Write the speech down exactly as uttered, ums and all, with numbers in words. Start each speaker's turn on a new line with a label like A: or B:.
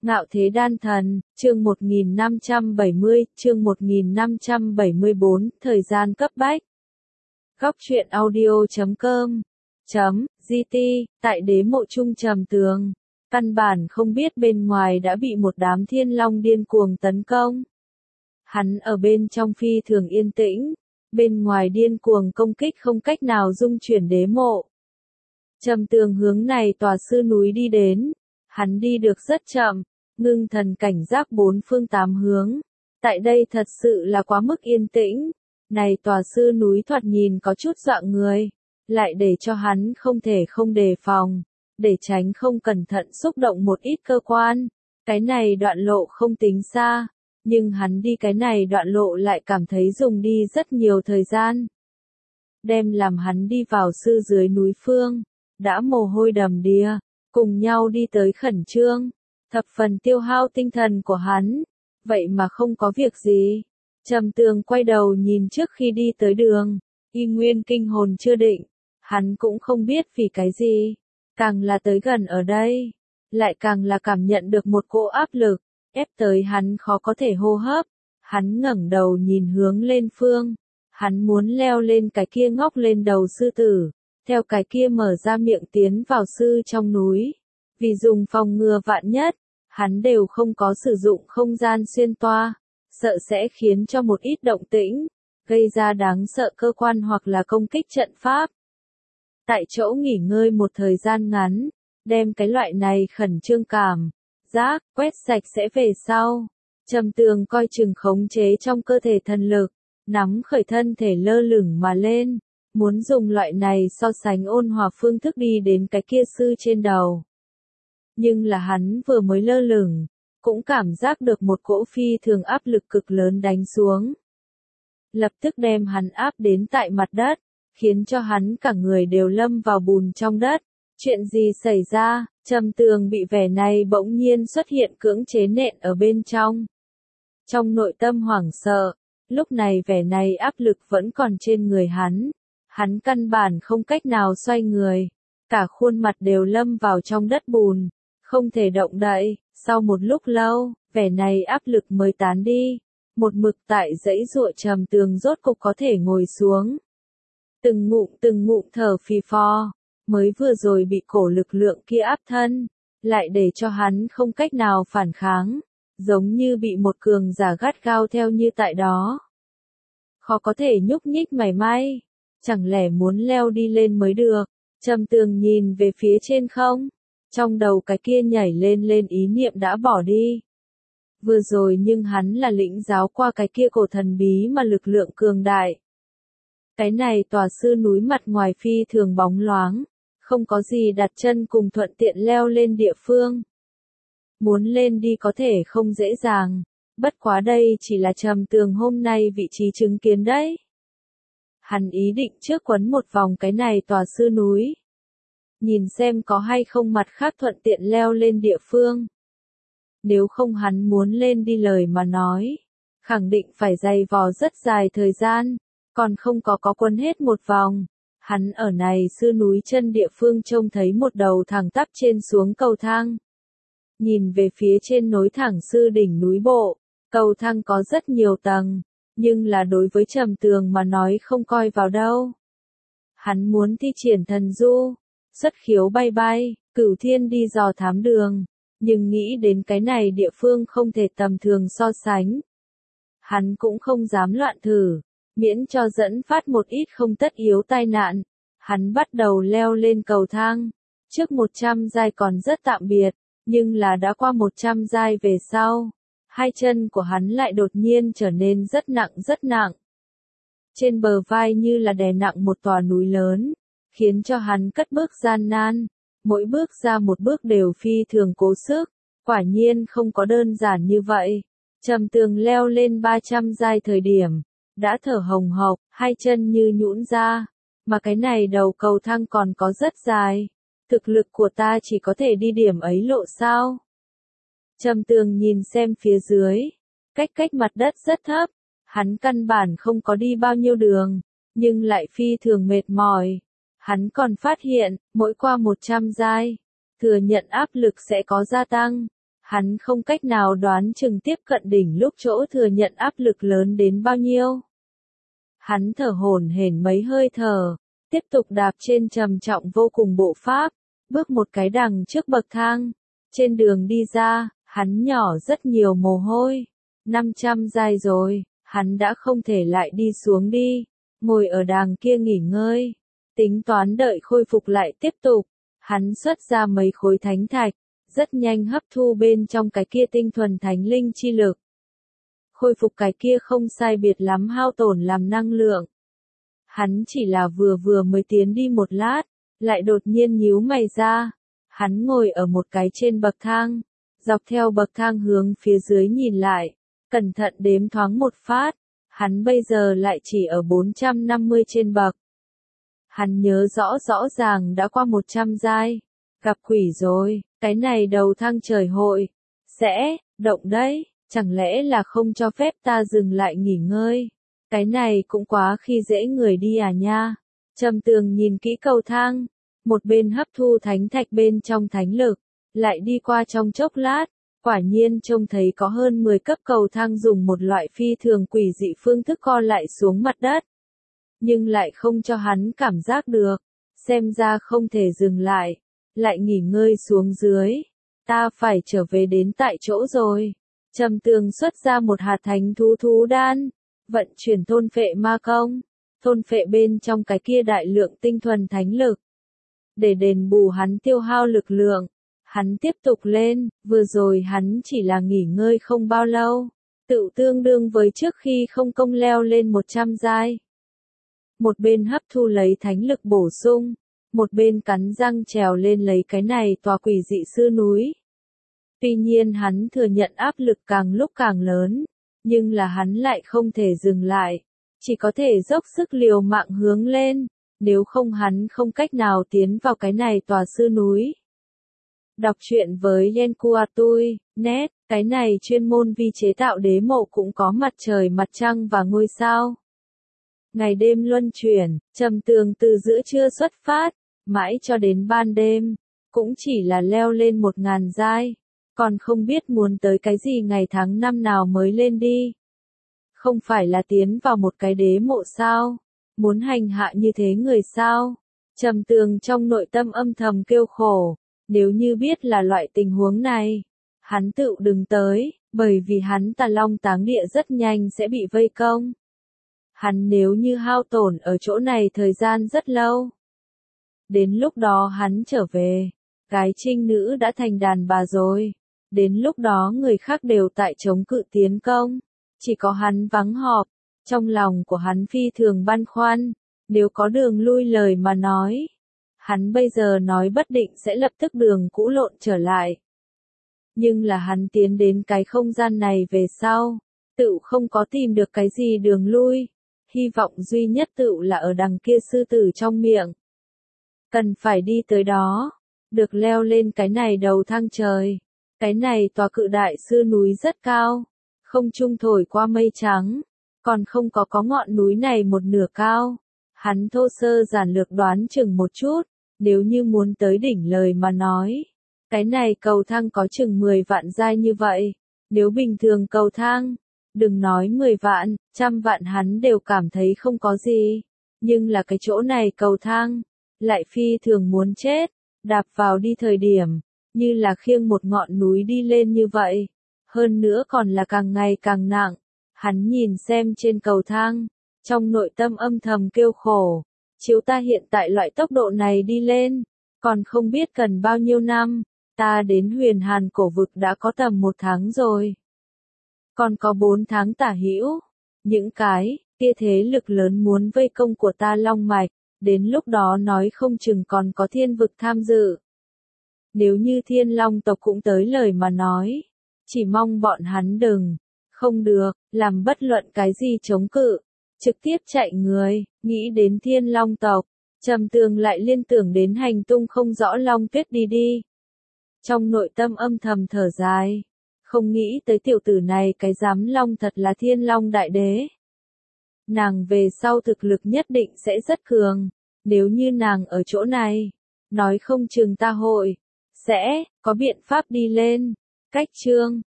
A: Ngạo Thế Đan Thần, chương một nghìn năm trăm bảy mươi, chương một nghìn năm trăm bảy mươi bốn, thời gian cấp bách. Góc truyện audio chấm com chấm gt, tại đế mộ Trung Trầm Tường, căn bản không biết bên ngoài đã bị một đám thiên long điên cuồng tấn công. Hắn ở bên trong phi thường yên tĩnh, bên ngoài điên cuồng công kích không cách nào dung chuyển đế mộ. Trầm Tường hướng này tòa sư núi đi đến, hắn đi được rất chậm, ngưng thần cảnh giác bốn phương tám hướng. Tại đây thật sự là quá mức yên tĩnh, này tòa sư núi thoạt nhìn có chút dọa người, lại để cho hắn không thể không đề phòng, để tránh không cẩn thận xúc động một ít cơ quan. Cái này đoạn lộ không tính xa, nhưng hắn đi cái này đoạn lộ lại cảm thấy dùng đi rất nhiều thời gian. Đem làm hắn đi vào sư dưới núi phương, đã mồ hôi đầm đìa, cùng nhau đi tới khẩn trương, thập phần tiêu hao tinh thần của hắn, vậy mà không có việc gì. Trầm Tường quay đầu nhìn trước khi đi tới đường, y nguyên kinh hồn chưa định, hắn cũng không biết vì cái gì, càng là tới gần ở đây, lại càng là cảm nhận được một cỗ áp lực, ép tới hắn khó có thể hô hấp. Hắn ngẩng đầu nhìn hướng lên phương, hắn muốn leo lên cái kia ngóc lên đầu sư tử, theo cái kia mở ra miệng tiến vào sư trong núi. Vì dùng phòng ngừa vạn nhất, hắn đều không có sử dụng không gian xuyên toa, sợ sẽ khiến cho một ít động tĩnh, gây ra đáng sợ cơ quan hoặc là công kích trận pháp. Tại chỗ nghỉ ngơi một thời gian ngắn, đem cái loại này khẩn trương cảm, giác, quét sạch sẽ về sau. Trầm Tường coi chừng khống chế trong cơ thể thần lực, nắm khởi thân thể lơ lửng mà lên, muốn dùng loại này so sánh ôn hòa phương thức đi đến cái kia sư trên đầu. Nhưng là hắn vừa mới lơ lửng, cũng cảm giác được một cỗ phi thường áp lực cực lớn đánh xuống. Lập tức đem hắn áp đến tại mặt đất, khiến cho hắn cả người đều lâm vào bùn trong đất. Chuyện gì xảy ra? Trầm Tường bị vẻ này bỗng nhiên xuất hiện cưỡng chế nện ở bên trong. Trong nội tâm hoảng sợ, lúc này vẻ này áp lực vẫn còn trên người hắn. Hắn căn bản không cách nào xoay người, cả khuôn mặt đều lâm vào trong đất bùn, không thể động đậy. Sau một lúc lâu, vẻ này áp lực mới tán đi, một mực tại dãy giụa Trầm Tường rốt cục có thể ngồi xuống. Từng ngụm từng ngụm thở phì phò, mới vừa rồi bị cổ lực lượng kia áp thân, lại để cho hắn không cách nào phản kháng, giống như bị một cường giả gắt gao theo như tại đó. Khó có thể nhúc nhích mảy may, chẳng lẽ muốn leo đi lên mới được. Trầm Tường nhìn về phía trên không, trong đầu cái kia nhảy lên lên ý niệm đã bỏ đi. Vừa rồi nhưng hắn là lĩnh giáo qua cái kia cổ thần bí mà lực lượng cường đại. Cái này tòa sư núi mặt ngoài phi thường bóng loáng, không có gì đặt chân cùng thuận tiện leo lên địa phương. Muốn lên đi có thể không dễ dàng, bất quá đây chỉ là Trầm Tường hôm nay vị trí chứng kiến đấy. Hắn ý định trước quấn một vòng cái này tòa sư núi, nhìn xem có hay không mặt khác thuận tiện leo lên địa phương. Nếu không hắn muốn lên đi lời mà nói, khẳng định phải dày vò rất dài thời gian, còn không có có quấn hết một vòng. Hắn ở này sư núi chân địa phương trông thấy một đầu thẳng tắp trên xuống cầu thang. Nhìn về phía trên nối thẳng sư đỉnh núi bộ, cầu thang có rất nhiều tầng, nhưng là đối với Trầm Tường mà nói không coi vào đâu. Hắn muốn thi triển thần du, xuất khiếu bay bay, cửu thiên đi dò thám đường, nhưng nghĩ đến cái này địa phương không thể tầm thường so sánh. Hắn cũng không dám loạn thử, miễn cho dẫn phát một ít không tất yếu tai nạn. Hắn bắt đầu leo lên cầu thang, trước một trăm giai còn rất tạm biệt, nhưng là đã qua một trăm giai về sau, hai chân của hắn lại đột nhiên trở nên rất nặng rất nặng. Trên bờ vai như là đè nặng một tòa núi lớn, khiến cho hắn cất bước gian nan, mỗi bước ra một bước đều phi thường cố sức, quả nhiên không có đơn giản như vậy. Trầm Tường leo lên ba trăm giai thời điểm, đã thở hồng hộc, hai chân như nhũn ra, mà cái này đầu cầu thang còn có rất dài, thực lực của ta chỉ có thể đi điểm ấy lộ sao? Trầm Tường nhìn xem phía dưới, cách cách mặt đất rất thấp, hắn căn bản không có đi bao nhiêu đường, nhưng lại phi thường mệt mỏi. Hắn còn phát hiện, mỗi qua một trăm giai, thừa nhận áp lực sẽ có gia tăng. Hắn không cách nào đoán chừng tiếp cận đỉnh lúc chỗ thừa nhận áp lực lớn đến bao nhiêu. Hắn thở hổn hển mấy hơi thở, tiếp tục đạp trên trầm trọng vô cùng bộ pháp, bước một cái đằng trước bậc thang. Trên đường đi ra, hắn nhỏ rất nhiều mồ hôi. năm trăm giai rồi, hắn đã không thể lại đi xuống đi, ngồi ở đàng kia nghỉ ngơi, tính toán đợi khôi phục lại tiếp tục. Hắn xuất ra mấy khối thánh thạch, rất nhanh hấp thu bên trong cái kia tinh thuần thánh linh chi lực. Khôi phục cái kia không sai biệt lắm hao tổn làm năng lượng. Hắn chỉ là vừa vừa mới tiến đi một lát, lại đột nhiên nhíu mày ra. Hắn ngồi ở một cái trên bậc thang, dọc theo bậc thang hướng phía dưới nhìn lại, cẩn thận đếm thoáng một phát, hắn bây giờ lại chỉ ở bốn trăm năm mươi trên bậc. Hắn nhớ rõ rõ ràng đã qua một trăm giai, gặp quỷ rồi, cái này đầu thang trời hội, sẽ, động đấy, chẳng lẽ là không cho phép ta dừng lại nghỉ ngơi, cái này cũng quá khi dễ người đi à nha. Trầm Tường nhìn kỹ cầu thang, một bên hấp thu thánh thạch bên trong thánh lực, lại đi qua trong chốc lát, quả nhiên trông thấy có hơn mười cấp cầu thang dùng một loại phi thường quỷ dị phương thức co lại xuống mặt đất. Nhưng lại không cho hắn cảm giác được, xem ra không thể dừng lại, lại nghỉ ngơi xuống dưới. Ta phải trở về đến tại chỗ rồi. Trầm Tường xuất ra một hạt thánh thú thú đan, vận chuyển thôn phệ ma công, thôn phệ bên trong cái kia đại lượng tinh thuần thánh lực. Để đền bù hắn tiêu hao lực lượng, hắn tiếp tục lên, vừa rồi hắn chỉ là nghỉ ngơi không bao lâu, tự tương đương với trước khi không công leo lên một trăm giai. Một bên hấp thu lấy thánh lực bổ sung, một bên cắn răng trèo lên lấy cái này tòa quỷ dị sư núi. Tuy nhiên hắn thừa nhận áp lực càng lúc càng lớn, nhưng là hắn lại không thể dừng lại, chỉ có thể dốc sức liều mạng hướng lên, nếu không hắn không cách nào tiến vào cái này tòa sư núi. Đọc truyện với Yenkuatui, net, cái này chuyên môn vi chế tạo đế mộ cũng có mặt trời mặt trăng và ngôi sao. Ngày đêm luân chuyển, Trầm Tường từ giữa trưa xuất phát, mãi cho đến ban đêm, cũng chỉ là leo lên một ngàn giai, còn không biết muốn tới cái gì ngày tháng năm nào mới lên đi. Không phải là tiến vào một cái đế mộ sao, muốn hành hạ như thế người sao. Trầm Tường trong nội tâm âm thầm kêu khổ, nếu như biết là loại tình huống này, hắn tự đừng tới, bởi vì hắn Tà Long Táng Địa rất nhanh sẽ bị vây công. Hắn nếu như hao tổn ở chỗ này thời gian rất lâu, đến lúc đó hắn trở về, cái trinh nữ đã thành đàn bà rồi, đến lúc đó người khác đều tại chống cự tiến công, chỉ có hắn vắng họp, trong lòng của hắn phi thường băn khoăn, nếu có đường lui lời mà nói, hắn bây giờ nói bất định sẽ lập tức đường cũ lộn trở lại. Nhưng là hắn tiến đến cái không gian này về sau, tự không có tìm được cái gì đường lui, hy vọng duy nhất tự là ở đằng kia sư tử trong miệng. Cần phải đi tới đó, được leo lên cái này đầu thang trời, cái này tòa cự đại sư núi rất cao, không trung thổi qua mây trắng, còn không có có ngọn núi này một nửa cao. Hắn thô sơ giản lược đoán chừng một chút, nếu như muốn tới đỉnh lời mà nói, cái này cầu thang có chừng mười vạn giai như vậy, nếu bình thường cầu thang, đừng nói mười vạn, trăm vạn hắn đều cảm thấy không có gì, nhưng là cái chỗ này cầu thang, lại phi thường muốn chết, đạp vào đi thời điểm, như là khiêng một ngọn núi đi lên như vậy, hơn nữa còn là càng ngày càng nặng. Hắn nhìn xem trên cầu thang, trong nội tâm âm thầm kêu khổ, chiếu ta hiện tại loại tốc độ này đi lên, còn không biết cần bao nhiêu năm, ta đến Huyền Hàn cổ vực đã có tầm một tháng rồi. Còn có bốn tháng tả hữu, những cái, kia thế lực lớn muốn vây công của ta long mạch, đến lúc đó nói không chừng còn có thiên vực tham dự. Nếu như thiên long tộc cũng tới lời mà nói, chỉ mong bọn hắn đừng, không được, làm bất luận cái gì chống cự, trực tiếp chạy người, nghĩ đến thiên long tộc, Trầm Tường lại liên tưởng đến hành tung không rõ Long Tuyết đi đi. Trong nội tâm âm thầm thở dài, không nghĩ tới tiểu tử này cái giám long thật là thiên long đại đế. Nàng về sau thực lực nhất định sẽ rất cường, nếu như nàng ở chỗ này, nói không chừng ta hội, sẽ, có biện pháp đi lên. Cách chương